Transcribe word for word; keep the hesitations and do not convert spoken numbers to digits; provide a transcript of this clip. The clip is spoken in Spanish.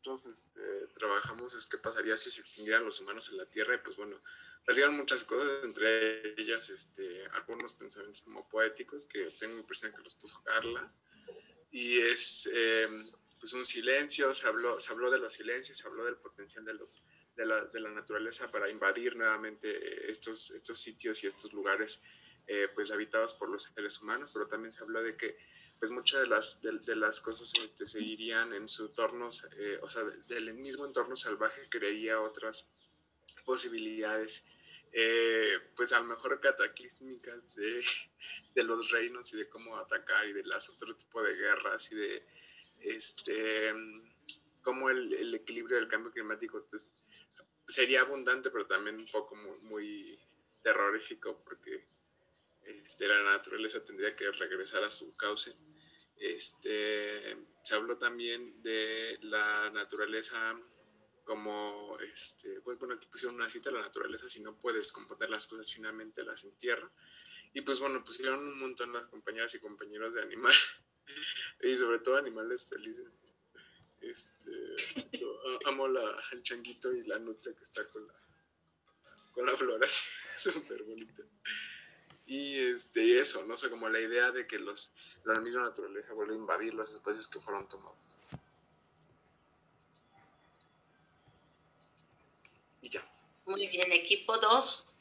nosotros este, trabajamos es qué pasaría si se extinguieran los humanos en la Tierra, y pues bueno, salieron muchas cosas, entre ellas este, algunos pensamientos como poéticos, que tengo la impresión que los puso Carla, y es eh, pues un silencio, se habló, se habló de los silencios, se habló del potencial de, los, de, la, de la naturaleza para invadir nuevamente estos, estos sitios y estos lugares eh, pues habitados por los seres humanos, pero también se habló de que pues muchas de las, de, de las cosas este, seguirían en su entorno, eh, o sea, del mismo entorno salvaje crearía otras posibilidades, eh, pues a lo mejor cataclísmicas de, de los reinos y de cómo atacar y de las otro tipo de guerras y de este cómo el, el equilibrio del cambio climático pues, sería abundante, pero también un poco muy, muy terrorífico, porque este, la naturaleza tendría que regresar a su cauce. Este, se habló también de la naturaleza como, este, pues bueno, aquí pusieron una cita, la naturaleza, si no puedes componer las cosas finalmente las entierra. Y pues bueno, pusieron un montón las compañeras y compañeros de animales, y sobre todo animales felices. Este, yo amo la, el changuito y la nutria que está con la, con la flor así, súper bonita. Y este, eso, no sé, como la idea de que los, la misma naturaleza vuelve a invadir los espacios que fueron tomados. Y ya. Muy bien, equipo dos.